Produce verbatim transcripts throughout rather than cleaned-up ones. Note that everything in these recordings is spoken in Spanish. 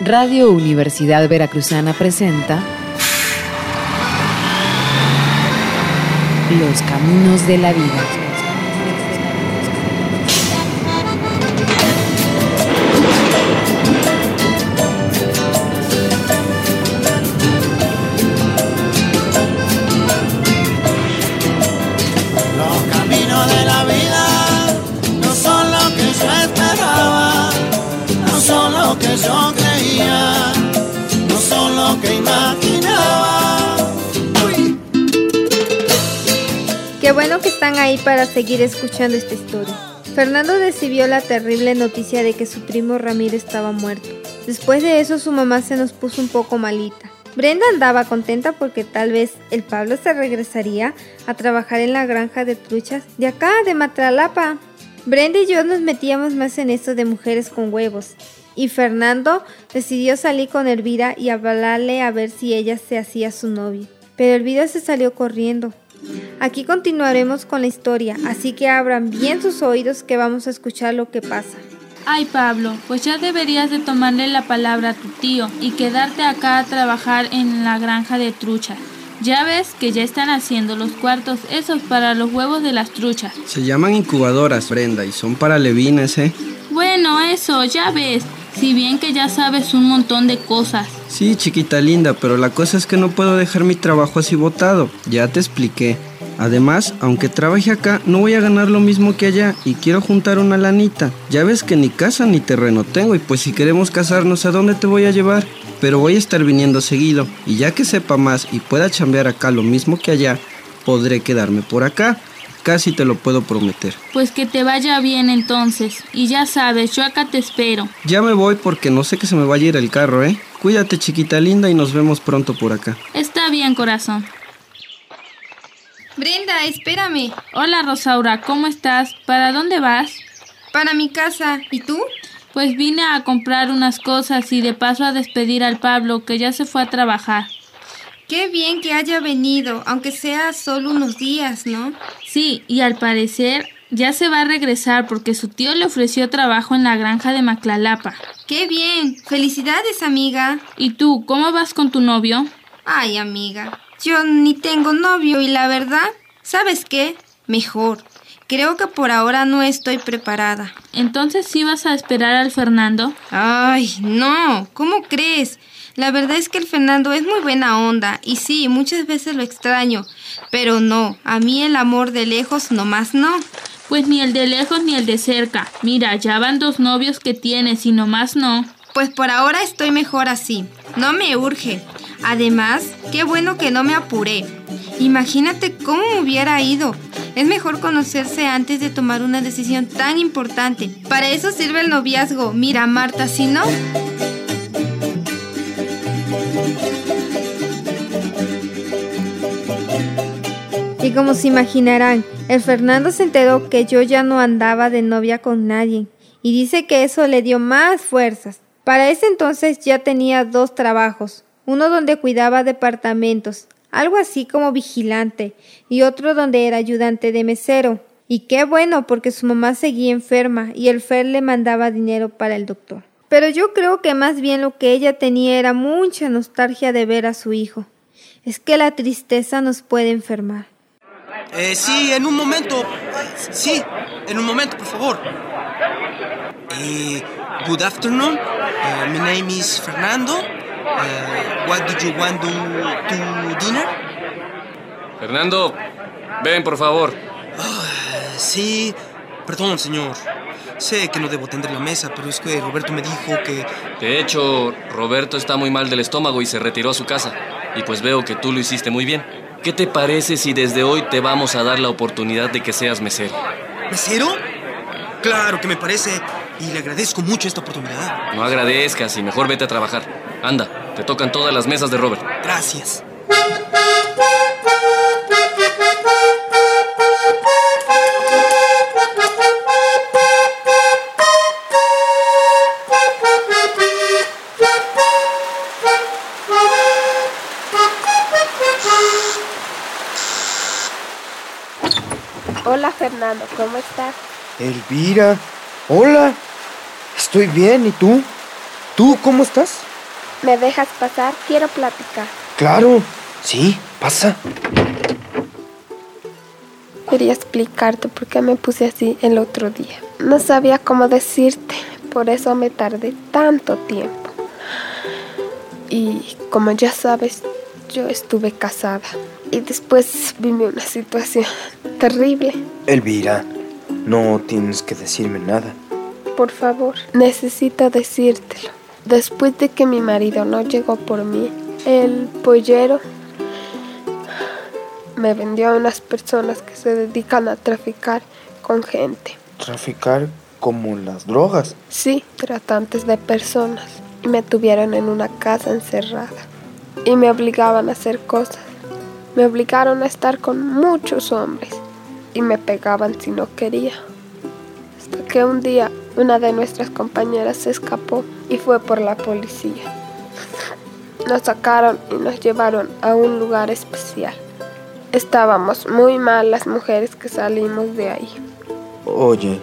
Radio Universidad Veracruzana presenta Los Caminos de la Vida. Yo creía, no son lo que imaginaba. Uy. Qué bueno que están ahí para seguir escuchando esta historia. Fernando recibió la terrible noticia de que su primo Ramiro estaba muerto. Después de eso su mamá se nos puso un poco malita. Brenda andaba contenta porque tal vez el Pablo se regresaría a trabajar en la granja de truchas de acá, de Matlapa. Brenda y yo nos metíamos más en esto de mujeres con huevos. Y Fernando decidió salir con Elvira y hablarle a ver si ella se hacía su novia. Pero Elvira se salió corriendo. Aquí continuaremos con la historia, así que abran bien sus oídos que vamos a escuchar lo que pasa. Ay, Pablo, pues ya deberías de tomarle la palabra a tu tío y quedarte acá a trabajar en la granja de truchas. Ya ves que ya están haciendo los cuartos esos para los huevos de las truchas. Se llaman incubadoras, Brenda, y son para alevines, ¿eh? Bueno, eso, ya ves. Si bien que ya sabes un montón de cosas. Sí, chiquita linda, pero la cosa es que no puedo dejar mi trabajo así botado. Ya te expliqué. Además, aunque trabaje acá, no voy a ganar lo mismo que allá y quiero juntar una lanita. Ya ves que ni casa ni terreno tengo y pues si queremos casarnos, ¿a dónde te voy a llevar? Pero voy a estar viniendo seguido y ya que sepa más y pueda chambear acá lo mismo que allá, podré quedarme por acá. Casi te lo puedo prometer. Pues que te vaya bien entonces. Y ya sabes, yo acá te espero. Ya me voy porque no sé que se me vaya a ir el carro, ¿eh? Cuídate, chiquita linda, y nos vemos pronto por acá. Está bien, corazón. Brenda, espérame. Hola, Rosaura, ¿cómo estás? ¿Para dónde vas? Para mi casa. ¿Y tú? Pues vine a comprar unas cosas y de paso a despedir al Pablo, que ya se fue a trabajar. Qué bien que haya venido, aunque sea solo unos días, ¿no? Sí, y al parecer ya se va a regresar porque su tío le ofreció trabajo en la granja de Matlapa. ¡Qué bien! ¡Felicidades, amiga! ¿Y tú, cómo vas con tu novio? Ay, amiga, yo ni tengo novio y la verdad, ¿sabes qué? Mejor. Creo que por ahora no estoy preparada. ¿Entonces sí vas a esperar al Fernando? Ay, no, ¿cómo crees? La verdad es que el Fernando es muy buena onda y sí, muchas veces lo extraño, pero no, a mí el amor de lejos nomás no. Pues ni el de lejos ni el de cerca. Mira, ya van dos novios que tienes y nomás no. Pues por ahora estoy mejor así, no me urge. Además, qué bueno que no me apuré. Imagínate cómo me hubiera ido. Es mejor conocerse antes de tomar una decisión tan importante. Para eso sirve el noviazgo. Mira, Marta, si no... Y como se imaginarán, el Fernando se enteró que yo ya no andaba de novia con nadie y dice que eso le dio más fuerzas. Para ese entonces ya tenía dos trabajos, uno donde cuidaba departamentos, algo así como vigilante, y otro donde era ayudante de mesero. Y qué bueno porque su mamá seguía enferma y el Fer le mandaba dinero para el doctor. Pero yo creo que más bien lo que ella tenía era mucha nostalgia de ver a su hijo. Es que la tristeza nos puede enfermar. Eh, sí, en un momento. Sí, en un momento, por favor. Eh, good afternoon. Uh, my name is Fernando. Uh, what do you want to, to dinner? Fernando, ven, por favor. Uh, sí, perdón, señor. Sé que no debo tender la mesa, pero es que Roberto me dijo que... De hecho, Roberto está muy mal del estómago y se retiró a su casa. Y pues veo que tú lo hiciste muy bien. ¿Qué te parece si desde hoy te vamos a dar la oportunidad de que seas mesero? ¿Mesero? Claro que me parece, y le agradezco mucho esta oportunidad. No agradezcas y mejor vete a trabajar. Anda, te tocan todas las mesas de Robert. Gracias. Hola, Fernando, ¿cómo estás? Elvira, hola. Estoy bien, ¿y tú? ¿Tú cómo estás? ¿Me dejas pasar? Quiero platicar. Claro, sí, pasa. Quería explicarte por qué me puse así el otro día. No sabía cómo decirte, por eso me tardé tanto tiempo. Y como ya sabes, yo estuve casada. Y después viví una situación terrible. Elvira, no tienes que decirme nada. Por favor, necesito decírtelo. Después de que mi marido no llegó por mí, el pollero me vendió a unas personas que se dedican a traficar con gente. ¿Traficar como las drogas? Sí, tratantes de personas. Y me tuvieron en una casa encerrada. Y me obligaban a hacer cosas. Me obligaron a estar con muchos hombres. Y me pegaban si no quería. Hasta que un día una de nuestras compañeras se escapó y fue por la policía. Nos sacaron y nos llevaron a un lugar especial. Estábamos muy mal las mujeres que salimos de ahí. Oye,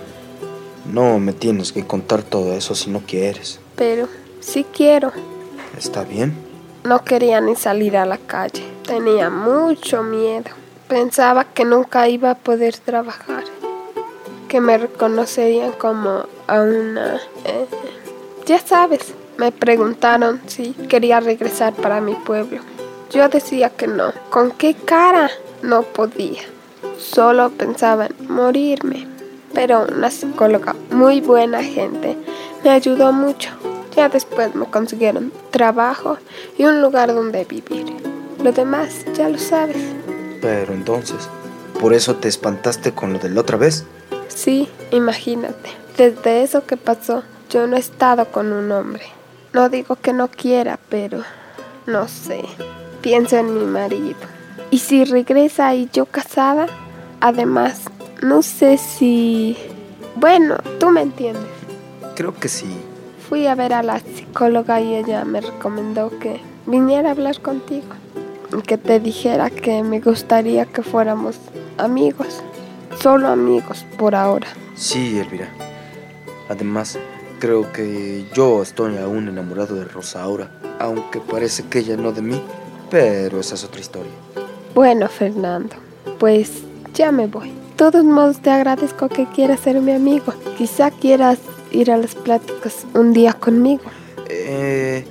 no me tienes que contar todo eso si no quieres. Pero sí quiero. ¿Está bien? No quería ni salir a la calle. Tenía mucho miedo. Pensaba que nunca iba a poder trabajar. Que me reconocerían como a una... Eh, ya sabes, me preguntaron si quería regresar para mi pueblo. Yo decía que no. ¿Con qué cara? No podía. Solo pensaba en morirme. Pero una psicóloga muy buena gente me ayudó mucho. Ya después me consiguieron trabajo y un lugar donde vivir. Lo demás ya lo sabes. Pero entonces, ¿por eso te espantaste con lo de la otra vez? Sí, imagínate. Desde eso que pasó, yo no he estado con un hombre. No digo que no quiera, pero no sé. Pienso en mi marido. Y si regresa y yo casada, además, no sé si... Bueno, tú me entiendes. Creo que sí. Fui a ver a la psicóloga y ella me recomendó que viniera a hablar contigo. Que te dijera que me gustaría que fuéramos amigos. Solo amigos por ahora. Sí, Elvira. Además, creo que yo estoy aún enamorado de Rosaura. Aunque parece que ella no de mí. Pero esa es otra historia. Bueno, Fernando, pues ya me voy. De todos modos, te agradezco que quieras ser mi amigo. Quizá quieras ir a las pláticas un día conmigo. Eh,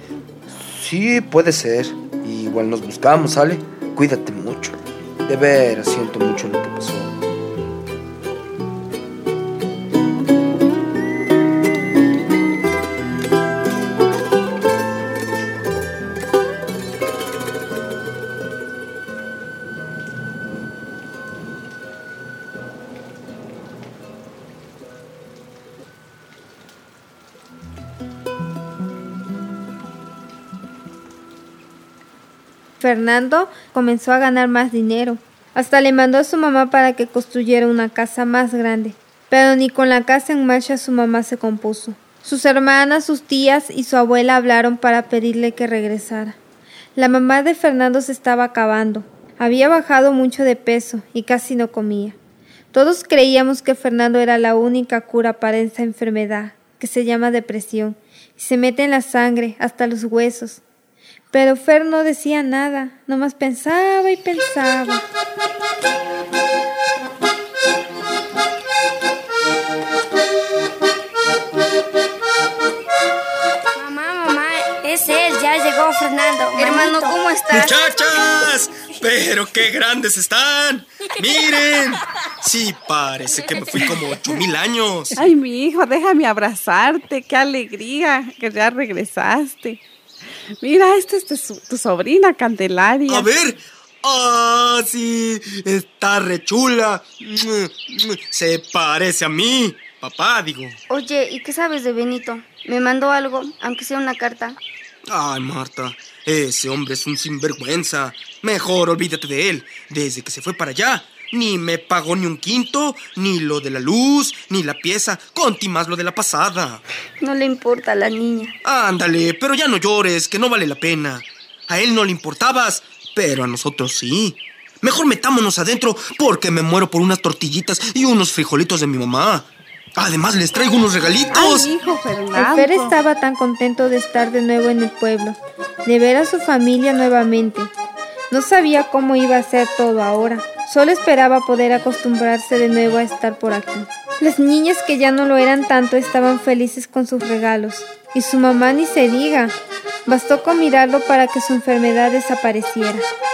sí, puede ser. Igual nos buscamos, ¿sale? Cuídate mucho. De veras, siento mucho lo que pasó. Fernando comenzó a ganar más dinero. Hasta le mandó a su mamá para que construyera una casa más grande. Pero ni con la casa en marcha su mamá se compuso. Sus hermanas, sus tías y su abuela hablaron para pedirle que regresara. La mamá de Fernando se estaba acabando. Había bajado mucho de peso y casi no comía. Todos creíamos que Fernando era la única cura para esa enfermedad, que se llama depresión, y se mete en la sangre hasta los huesos. Pero Fer no decía nada, nomás pensaba y pensaba. Mamá, mamá, es él, ya llegó Fernando. Hermano, ¿cómo estás? ¡Muchachas! ¡Pero qué grandes están! ¡Miren! Sí, parece que me fui como ocho mil años. Ay, mi hijo, déjame abrazarte. ¡Qué alegría que ya regresaste! Mira, esta es tu, tu sobrina Candelaria. A ver. ¡Ah, sí! Está re chula. Se parece a mí. Papá, digo. Oye, ¿y qué sabes de Benito? Me mandó algo, aunque sea una carta. Ay, Marta, ese hombre es un sinvergüenza. Mejor olvídate de él. Desde que se fue para allá, ni me pagó ni un quinto, ni lo de la luz, ni la pieza, conti más lo de la pasada. No le importa a la niña. Ándale, pero ya no llores, que no vale la pena. A él no le importabas, pero a nosotros sí. Mejor metámonos adentro porque me muero por unas tortillitas y unos frijolitos de mi mamá. Además, les traigo unos regalitos. Ay, hijo Fernando. El Fer estaba tan contento de estar de nuevo en el pueblo, de ver a su familia nuevamente. No sabía cómo iba a ser todo ahora. Solo esperaba poder acostumbrarse de nuevo a estar por aquí. Las niñas, que ya no lo eran tanto, estaban felices con sus regalos. Y su mamá ni se diga. Bastó con mirarlo para que su enfermedad desapareciera.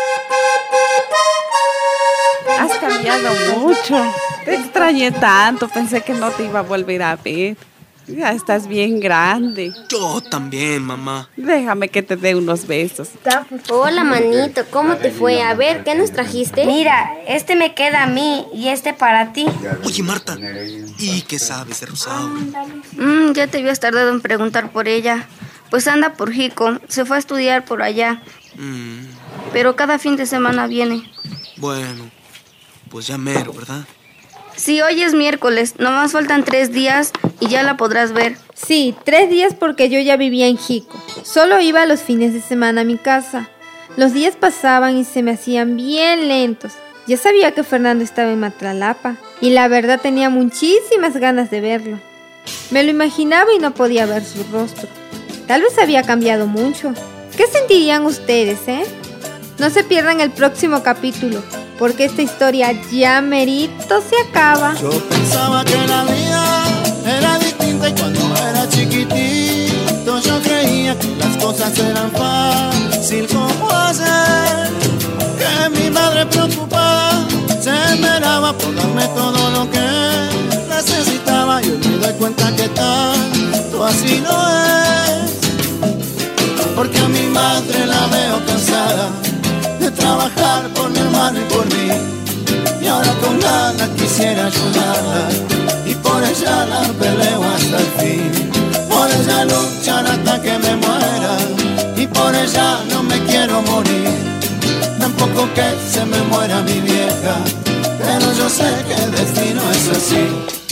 Has cambiado mucho. Te extrañé tanto, pensé que no te iba a volver a ver. Ya estás bien grande. Yo también, mamá. Déjame que te dé unos besos. Hola, manito, ¿cómo te fue? A ver, ¿qué nos trajiste? Mira, este me queda a mí y este para ti. Oye, Marta, ¿y qué sabes de Rosaura? Mm, ya te habías tardado en preguntar por ella. Pues anda por Jico, se fue a estudiar por allá. Mm, Pero cada fin de semana viene. bueno, pues ya mero, ¿verdad? Sí, hoy es miércoles, nomás faltan tres días y ya la podrás ver. Sí, tres días porque yo ya vivía en Jico. Solo iba los fines de semana a mi casa. Los días pasaban y se me hacían bien lentos. Ya sabía que Fernando estaba en Matlalapa y la verdad tenía muchísimas ganas de verlo. Me lo imaginaba y no podía ver su rostro. Tal vez había cambiado mucho. ¿Qué sentirían ustedes, eh? No se pierdan el próximo capítulo, porque esta historia ya merito se acaba. Yo pensaba que la vida era distinta y cuando era chiquitito yo creía que las cosas eran fácil como hacer. Que mi madre preocupada se esmeraba por darme todo lo que necesitaba y hoy me doy cuenta que tanto así no es. Porque a mi madre la veo cansada de trabajar por mi hermano y por mí, y ahora con ganas quisiera ayudarla y por ella la peleo hasta el fin. Por ella luchar hasta que me muera y por ella no me quiero morir. Tampoco que se me muera mi vieja, pero yo sé que el destino es así.